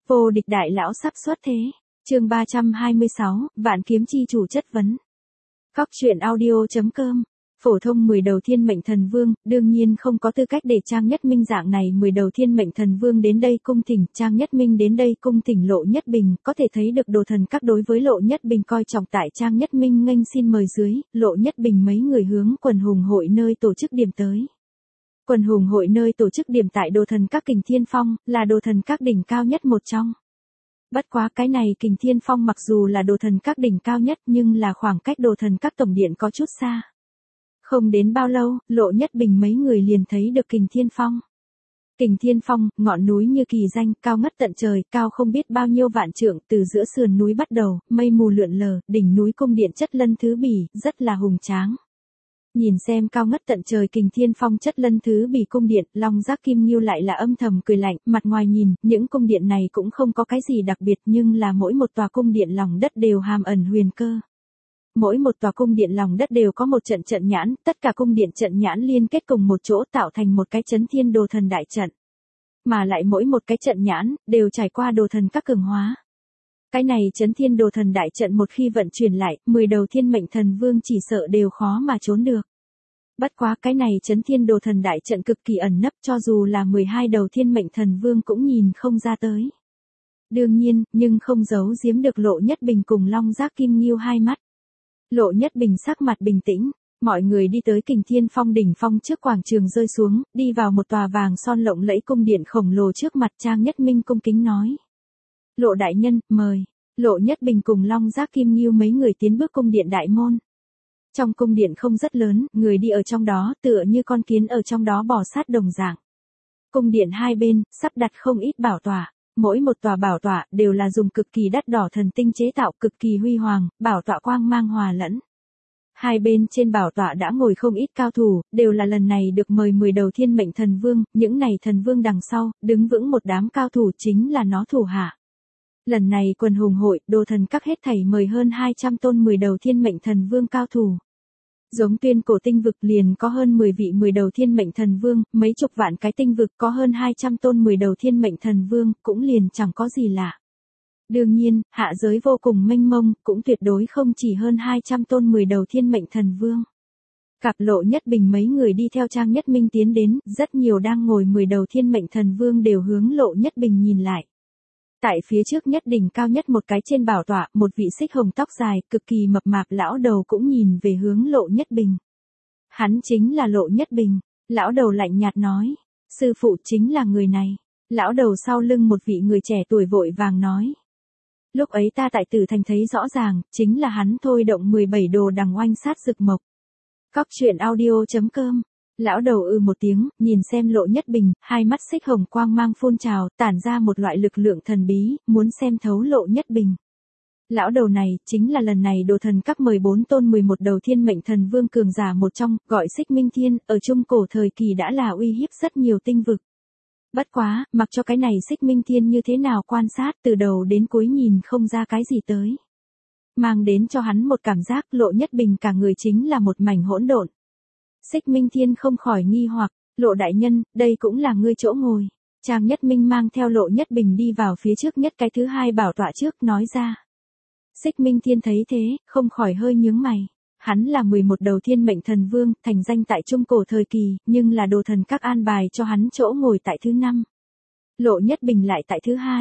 Vô địch đại lão sắp xuất thế. Chương 326, Vạn kiếm chi chủ chất vấn. Cóc truyện audio.com. Phổ thông 10 đầu thiên mệnh thần vương, đương nhiên không có tư cách để Trang Nhất Minh dạng này 10 đầu thiên mệnh thần vương đến đây cung thỉnh. Trang Nhất Minh đến đây cung thỉnh Lộ Nhất Bình, có thể thấy được đồ thần các đối với Lộ Nhất Bình coi trọng. Tại Trang Nhất Minh nghênh xin mời dưới, Lộ Nhất Bình mấy người hướng quần hùng hội nơi tổ chức điểm tới. Quần hùng hội nơi tổ chức điểm tại đồ thần các Kình Thiên Phong, là đồ thần các đỉnh cao nhất một trong. Bất quá cái này Kình Thiên Phong mặc dù là đồ thần các đỉnh cao nhất nhưng là khoảng cách đồ thần các tổng điện có chút xa. Không đến bao lâu, Lộ Nhất Bình mấy người liền thấy được Kình Thiên Phong. Kình Thiên Phong, ngọn núi như kỳ danh, cao ngất tận trời, cao không biết bao nhiêu vạn trượng, từ giữa sườn núi bắt đầu, mây mù lượn lờ, đỉnh núi cung điện chất lân thứ bỉ, rất là hùng tráng. Nhìn xem cao ngất tận trời Kình Thiên Phong chất lân thứ bỉ cung điện, Long Giác Kim Ngưu lại là âm thầm cười lạnh, mặt ngoài nhìn, những cung điện này cũng không có cái gì đặc biệt nhưng là mỗi một tòa cung điện lòng đất đều hàm ẩn huyền cơ. Mỗi một tòa cung điện lòng đất đều có một trận trận nhãn, tất cả cung điện trận nhãn liên kết cùng một chỗ tạo thành một cái chấn thiên đồ thần đại trận. Mà lại mỗi một cái trận nhãn, đều trải qua đồ thần các cường hóa. Cái này chấn thiên đồ thần đại trận một khi vận chuyển lại, 10 đầu thiên mệnh thần vương chỉ sợ đều khó mà trốn được. Bất quá cái này chấn thiên đồ thần đại trận cực kỳ ẩn nấp cho dù là 12 đầu thiên mệnh thần vương cũng nhìn không ra tới. Đương nhiên, nhưng không giấu giếm được Lộ Nhất Bình cùng Long Giác Kim Ngưu hai mắt. Lộ Nhất Bình sắc mặt bình tĩnh, mọi người đi tới Kình Thiên Phong đỉnh phong trước quảng trường rơi xuống, đi vào một tòa vàng son lộng lẫy cung điện khổng lồ trước mặt. Trang Nhất Minh cung kính nói. Lộ đại nhân, mời. Lộ Nhất Bình cùng Long Giác Kim Ngưu mấy người tiến bước cung điện đại môn. Trong cung điện không rất lớn, người đi ở trong đó tựa như con kiến ở trong đó bò sát đồng dạng. Cung điện hai bên, sắp đặt không ít bảo tọa. Mỗi một tòa bảo tọa đều là dùng cực kỳ đắt đỏ thần tinh chế tạo, cực kỳ huy hoàng, bảo tọa quang mang hòa lẫn. Hai bên trên bảo tọa đã ngồi không ít cao thủ, đều là lần này được mời 10 đầu thiên mệnh thần vương, những này thần vương đằng sau, đứng vững một đám cao thủ chính là nó thủ hạ. Lần này quần hùng hội, đồ thần các hết thảy mời hơn 200 tôn 10 đầu thiên mệnh thần vương cao thủ. Giống Tuyên Cổ tinh vực liền có hơn 10 vị 10 đầu thiên mệnh thần vương, mấy chục vạn cái tinh vực có hơn 200 tôn 10 đầu thiên mệnh thần vương, cũng liền chẳng có gì lạ. Đương nhiên, hạ giới vô cùng mênh mông, cũng tuyệt đối không chỉ hơn 200 tôn 10 đầu thiên mệnh thần vương. Gặp Lộ Nhất Bình mấy người đi theo Trang Nhất Minh tiến đến, rất nhiều đang ngồi 10 đầu thiên mệnh thần vương đều hướng Lộ Nhất Bình nhìn lại. Tại phía trước nhất đỉnh cao nhất một cái trên bảo tọa, một vị xích hồng tóc dài, cực kỳ mập mạp lão đầu cũng nhìn về hướng Lộ Nhất Bình. Hắn chính là Lộ Nhất Bình. Lão đầu lạnh nhạt nói. Sư phụ chính là người này. Lão đầu sau lưng một vị người trẻ tuổi vội vàng nói. Lúc ấy ta tại Tử Thành thấy rõ ràng, chính là hắn thôi động 17 đồ đằng oanh sát rực mộc. Cóc truyện audio.com. Lão đầu một tiếng, nhìn xem Lộ Nhất Bình, hai mắt xích hồng quang mang phun trào, tản ra một loại lực lượng thần bí, muốn xem thấu Lộ Nhất Bình. Lão đầu này, chính là lần này đồ thần các 14 tôn 11 đầu thiên mệnh thần vương cường giả một trong, gọi Xích Minh Thiên, ở trung cổ thời kỳ đã là uy hiếp rất nhiều tinh vực. Bất quá, mặc cho cái này Xích Minh Thiên như thế nào quan sát, từ đầu đến cuối nhìn không ra cái gì tới. Mang đến cho hắn một cảm giác Lộ Nhất Bình cả người chính là một mảnh hỗn độn. Xích Minh Thiên không khỏi nghi hoặc, Lộ đại nhân, đây cũng là ngươi chỗ ngồi. Trang Nhất Minh mang theo Lộ Nhất Bình đi vào phía trước nhất cái thứ hai bảo tọa trước, nói ra. Xích Minh Thiên thấy thế, không khỏi hơi nhướng mày. Hắn là 11 đầu thiên mệnh thần vương, thành danh tại trung cổ thời kỳ, nhưng là đồ thần các an bài cho hắn chỗ ngồi tại thứ 5. Lộ Nhất Bình lại tại thứ 2.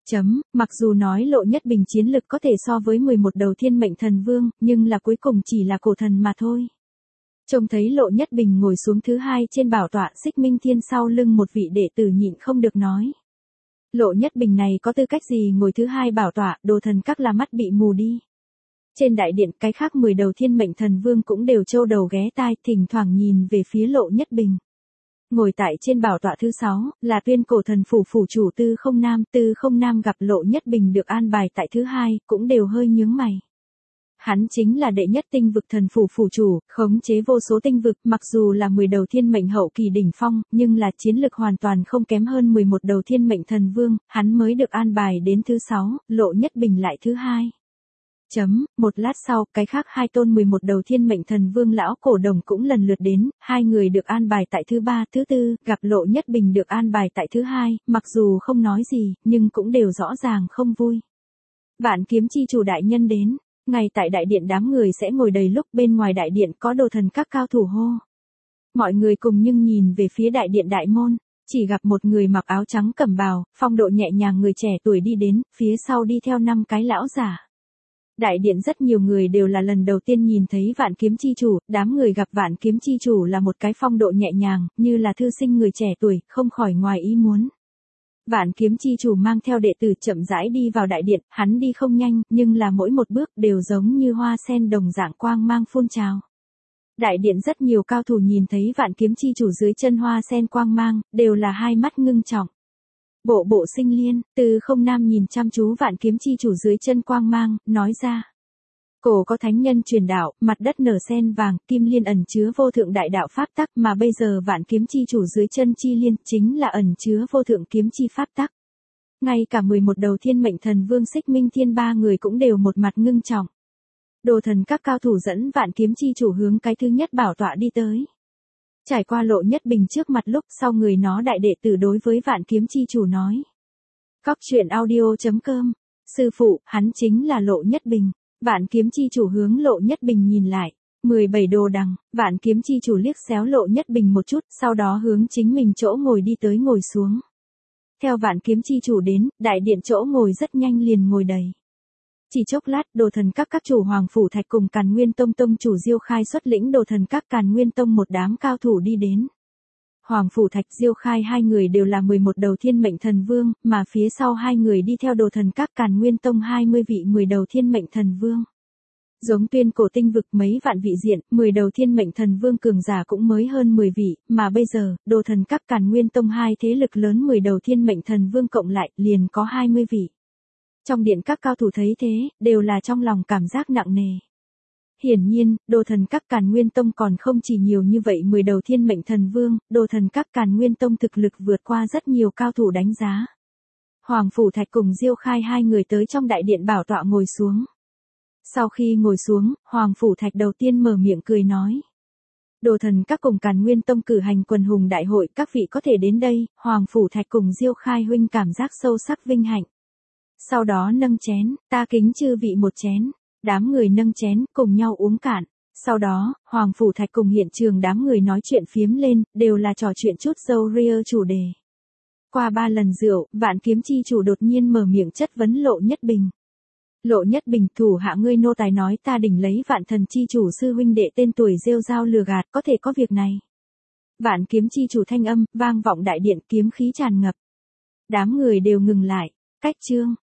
Mặc dù nói Lộ Nhất Bình chiến lực có thể so với 11 đầu thiên mệnh thần vương, nhưng là cuối cùng chỉ là cổ thần mà thôi. Trông thấy Lộ Nhất Bình ngồi xuống thứ 2 trên bảo tọa, Xích Minh Thiên sau lưng một vị đệ tử nhịn không được nói. Lộ Nhất Bình này có tư cách gì ngồi thứ 2 bảo tọa, đồ thần các là mắt bị mù đi. Trên đại điện, cái khác 10 đầu thiên mệnh thần vương cũng đều trâu đầu ghé tai, thỉnh thoảng nhìn về phía Lộ Nhất Bình. Ngồi tại trên bảo tọa thứ 6, là Tuyên Cổ thần phủ phủ chủ Tư Không Nam. Tư Không Nam gặp Lộ Nhất Bình được an bài tại thứ 2, cũng đều hơi nhướng mày. Hắn chính là đệ nhất tinh vực thần phủ phủ chủ, khống chế vô số tinh vực, mặc dù là 10 đầu thiên mệnh hậu kỳ đỉnh phong, nhưng là chiến lực hoàn toàn không kém hơn 11 đầu thiên mệnh thần vương, hắn mới được an bài đến thứ 6, Lộ Nhất Bình lại thứ 2. Một lát sau, cái khác hai tôn 11 đầu thiên mệnh thần vương lão cổ đồng cũng lần lượt đến, hai người được an bài tại thứ ba, thứ tư, gặp Lộ Nhất Bình được an bài tại thứ hai, mặc dù không nói gì, nhưng cũng đều rõ ràng không vui. Vạn kiếm chi chủ đại nhân đến, ngay tại đại điện đám người sẽ ngồi đầy lúc bên ngoài đại điện có đồ thần các cao thủ hô. Mọi người cùng nhưng nhìn về phía đại điện đại môn, chỉ gặp một người mặc áo trắng cẩm bào, phong độ nhẹ nhàng người trẻ tuổi đi đến, phía sau đi theo 5 cái lão giả. Đại điện rất nhiều người đều là lần đầu tiên nhìn thấy vạn kiếm chi chủ, đám người gặp vạn kiếm chi chủ là một cái phong độ nhẹ nhàng, như là thư sinh người trẻ tuổi, không khỏi ngoài ý muốn. Vạn kiếm chi chủ mang theo đệ tử chậm rãi đi vào đại điện, hắn đi không nhanh, nhưng là mỗi một bước đều giống như hoa sen đồng dạng quang mang phun trào. Đại điện rất nhiều cao thủ nhìn thấy vạn kiếm chi chủ dưới chân hoa sen quang mang, đều là hai mắt ngưng trọng. Bộ Sinh Liên, Từ Không Nam nhìn chăm chú vạn kiếm chi chủ dưới chân quang mang, nói ra. Cổ có thánh nhân truyền đạo, mặt đất nở sen vàng, kim liên ẩn chứa vô thượng đại đạo pháp tắc, mà bây giờ vạn kiếm chi chủ dưới chân chi liên chính là ẩn chứa vô thượng kiếm chi pháp tắc. Ngay cả 11 đầu thiên mệnh thần vương Xích Minh Thiên ba người cũng đều một mặt ngưng trọng. Đồ thần các cao thủ dẫn vạn kiếm chi chủ hướng cái thứ nhất bảo tọa đi tới. Trải qua Lộ Nhất Bình trước mặt lúc sau người nó đại đệ tử đối với vạn kiếm chi chủ nói. Coctruyện.audio.com Sư phụ, hắn chính là Lộ Nhất Bình. Vạn kiếm chi chủ hướng Lộ Nhất Bình nhìn lại. 17 đồ đằng, vạn kiếm chi chủ liếc xéo Lộ Nhất Bình một chút, sau đó hướng chính mình chỗ ngồi đi tới ngồi xuống. Theo vạn kiếm chi chủ đến, đại điện chỗ ngồi rất nhanh liền ngồi đầy. Chỉ chốc lát, đồ thần các chủ Hoàng Phủ Thạch cùng Càn Nguyên Tông tông chủ Diêu Khai xuất lĩnh đồ thần các Càn Nguyên Tông một đám cao thủ đi đến. Hoàng Phủ Thạch Diêu Khai hai người đều là 11 đầu thiên mệnh thần vương, mà phía sau hai người đi theo đồ thần các Càn Nguyên Tông 20 vị 10 đầu thiên mệnh thần vương. Giống Tuyên Cổ tinh vực mấy vạn vị diện, 10 đầu thiên mệnh thần vương cường giả cũng mới hơn 10 vị, mà bây giờ, đồ thần các Càn Nguyên Tông hai thế lực lớn 10 đầu thiên mệnh thần vương cộng lại, liền có 20 vị. Trong điện các cao thủ thấy thế, đều là trong lòng cảm giác nặng nề. Hiển nhiên, đồ thần các Càn Nguyên Tông còn không chỉ nhiều như vậy 10 đầu thiên mệnh thần vương, đồ thần các Càn Nguyên Tông thực lực vượt qua rất nhiều cao thủ đánh giá. Hoàng Phủ Thạch cùng Diêu Khai hai người tới trong đại điện bảo tọa ngồi xuống. Sau khi ngồi xuống, Hoàng Phủ Thạch đầu tiên mở miệng cười nói. Đồ thần các cùng Càn Nguyên Tông cử hành quần hùng đại hội, các vị có thể đến đây, Hoàng Phủ Thạch cùng Diêu Khai huynh cảm giác sâu sắc vinh hạnh. Sau đó nâng chén, ta kính chư vị một chén. Đám người nâng chén, cùng nhau uống cạn. Sau đó, Hoàng Phủ Thạch cùng hiện trường đám người nói chuyện phiếm lên, đều là trò chuyện chút dâu ria chủ đề. Qua 3 lần rượu, vạn kiếm chi chủ đột nhiên mở miệng chất vấn Lộ Nhất Bình. Lộ Nhất Bình, thủ hạ ngươi nô tài nói ta đỉnh lấy vạn thần chi chủ sư huynh đệ tên tuổi rêu rao lừa gạt, có thể có việc này. Vạn kiếm chi chủ thanh âm, vang vọng đại điện, kiếm khí tràn ngập. Đám người đều ngừng lại. Cách chương.